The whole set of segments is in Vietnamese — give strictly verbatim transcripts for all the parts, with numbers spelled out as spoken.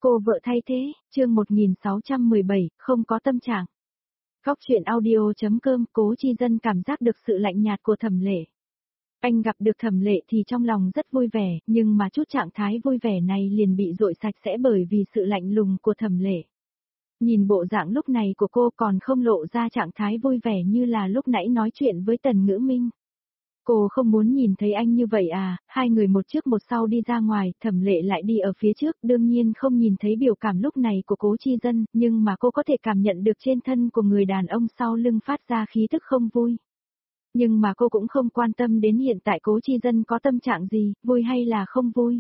Cô vợ thay thế, chương một nghìn sáu trăm mười bảy, không có tâm trạng. Góc chuyện audio.com. Cố Chi Dân cảm giác được sự lạnh nhạt của Thẩm Lệ. Anh gặp được Thẩm Lệ thì trong lòng rất vui vẻ, nhưng mà chút trạng thái vui vẻ này liền bị dội sạch sẽ bởi vì sự lạnh lùng của Thẩm Lệ. Nhìn bộ dạng lúc này của cô còn không lộ ra trạng thái vui vẻ như là lúc nãy nói chuyện với Tần Ngữ Minh. Cô không muốn nhìn thấy anh như vậy à, hai người một trước một sau đi ra ngoài, Thẩm Lệ lại đi ở phía trước, đương nhiên không nhìn thấy biểu cảm lúc này của Cố Chi Dân, nhưng mà cô có thể cảm nhận được trên thân của người đàn ông sau lưng phát ra khí tức không vui. Nhưng mà cô cũng không quan tâm đến hiện tại Cố Chi Dân có tâm trạng gì, vui hay là không vui.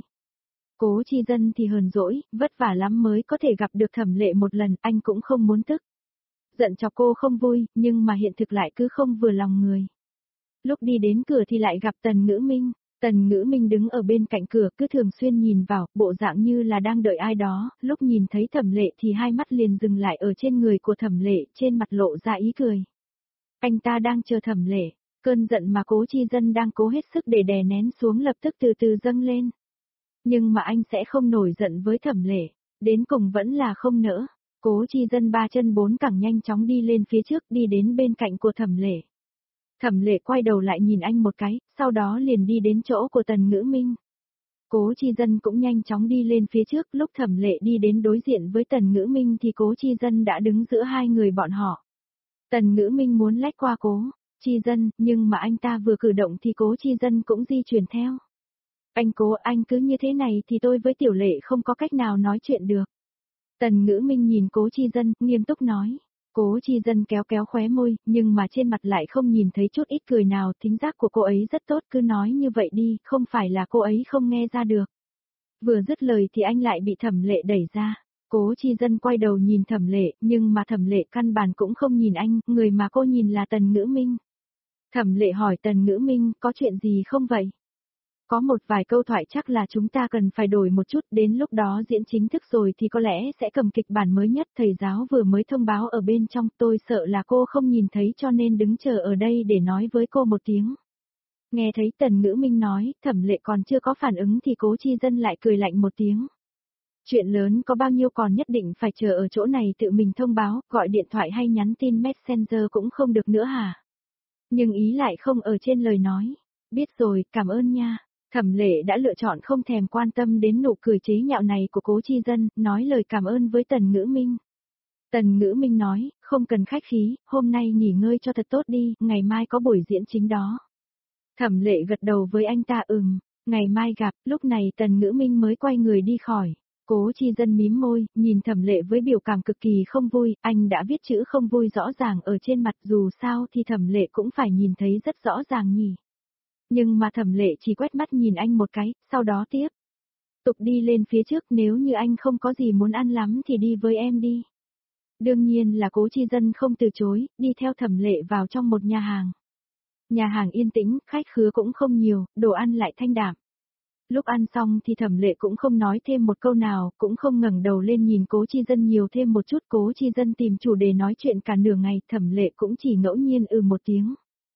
Cố Chi Dân thì hờn dỗi, vất vả lắm mới có thể gặp được Thẩm Lệ một lần, anh cũng không muốn tức. Giận cho cô không vui, nhưng mà hiện thực lại cứ không vừa lòng người. Lúc đi đến cửa thì lại gặp Tần Ngữ Minh, Tần Ngữ Minh đứng ở bên cạnh cửa cứ thường xuyên nhìn vào, bộ dạng như là đang đợi ai đó, lúc nhìn thấy Thẩm Lệ thì hai mắt liền dừng lại ở trên người của Thẩm Lệ, trên mặt lộ ra ý cười. Anh ta đang chờ Thẩm Lệ, cơn giận mà Cố Chi Dân đang cố hết sức để đè nén xuống lập tức từ từ dâng lên. Nhưng mà anh sẽ không nổi giận với Thẩm Lệ, đến cùng vẫn là không nỡ. Cố Chi Dân ba chân bốn cẳng nhanh chóng đi lên phía trước đi đến bên cạnh của Thẩm Lệ. Thẩm Lệ quay đầu lại nhìn anh một cái, sau đó liền đi đến chỗ của Tần Ngữ Minh. Cố Chi Dân cũng nhanh chóng đi lên phía trước, lúc Thẩm Lệ đi đến đối diện với Tần Ngữ Minh thì Cố Chi Dân đã đứng giữa hai người bọn họ. Tần Ngữ Minh muốn lách qua Cố Chi Dân, nhưng mà anh ta vừa cử động thì Cố Chi Dân cũng di chuyển theo. Anh Cố, anh cứ như thế này thì tôi với Tiểu Lệ không có cách nào nói chuyện được. Tần Ngữ Minh nhìn Cố Chi Dân, nghiêm túc nói. Cố Chi Dân kéo kéo khóe môi, nhưng mà trên mặt lại không nhìn thấy chút ít cười nào, thính giác của cô ấy rất tốt, cứ nói như vậy đi, không phải là cô ấy không nghe ra được. Vừa dứt lời thì anh lại bị Thẩm Lệ đẩy ra. Cố Chi Dân quay đầu nhìn Thẩm Lệ, nhưng mà Thẩm Lệ căn bản cũng không nhìn anh, người mà cô nhìn là Tần Ngữ Minh. Thẩm Lệ hỏi Tần Ngữ Minh, có chuyện gì không vậy? Có một vài câu thoại chắc là chúng ta cần phải đổi một chút, đến lúc đó diễn chính thức rồi thì có lẽ sẽ cầm kịch bản mới nhất, thầy giáo vừa mới thông báo ở bên trong, tôi sợ là cô không nhìn thấy cho nên đứng chờ ở đây để nói với cô một tiếng. Nghe thấy Tần Ngữ Minh nói, Thẩm Lệ còn chưa có phản ứng thì Cố Chi Dân lại cười lạnh một tiếng. Chuyện lớn có bao nhiêu còn nhất định phải chờ ở chỗ này tự mình thông báo, gọi điện thoại hay nhắn tin Messenger cũng không được nữa hả? Nhưng ý lại không ở trên lời nói. Biết rồi, cảm ơn nha. Thẩm Lệ đã lựa chọn không thèm quan tâm đến nụ cười chế nhạo này của Cố Chi Dân, nói lời cảm ơn với Tần Ngữ Minh. Tần Ngữ Minh nói, không cần khách khí, hôm nay nghỉ ngơi cho thật tốt đi, ngày mai có buổi diễn chính đó. Thẩm Lệ gật đầu với anh ta ừm, ngày mai gặp, lúc này Tần Ngữ Minh mới quay người đi khỏi. Cố Chi Dân mím môi, nhìn Thẩm Lệ với biểu cảm cực kỳ không vui, anh đã viết chữ không vui rõ ràng ở trên mặt, dù sao thì Thẩm Lệ cũng phải nhìn thấy rất rõ ràng nhỉ. Nhưng mà Thẩm Lệ chỉ quét mắt nhìn anh một cái, sau đó tiếp tục đi lên phía trước, nếu như anh không có gì muốn ăn lắm thì đi với em đi. Đương nhiên là Cố Chi Dân không từ chối, đi theo Thẩm Lệ vào trong một nhà hàng. Nhà hàng yên tĩnh, khách khứa cũng không nhiều, đồ ăn lại thanh đạm. Lúc ăn xong thì Thẩm Lệ cũng không nói thêm một câu nào, cũng không ngẩng đầu lên nhìn Cố Chi Dân nhiều thêm một chút. Cố Chi Dân tìm chủ đề nói chuyện cả nửa ngày, Thẩm Lệ cũng chỉ ngẫu nhiên ừ một tiếng.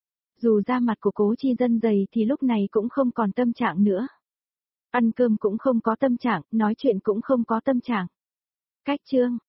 Dù da mặt của Cố Chi Dân dày thì lúc này cũng không còn tâm trạng nữa. Ăn cơm cũng không có tâm trạng, nói chuyện cũng không có tâm trạng. Cách chương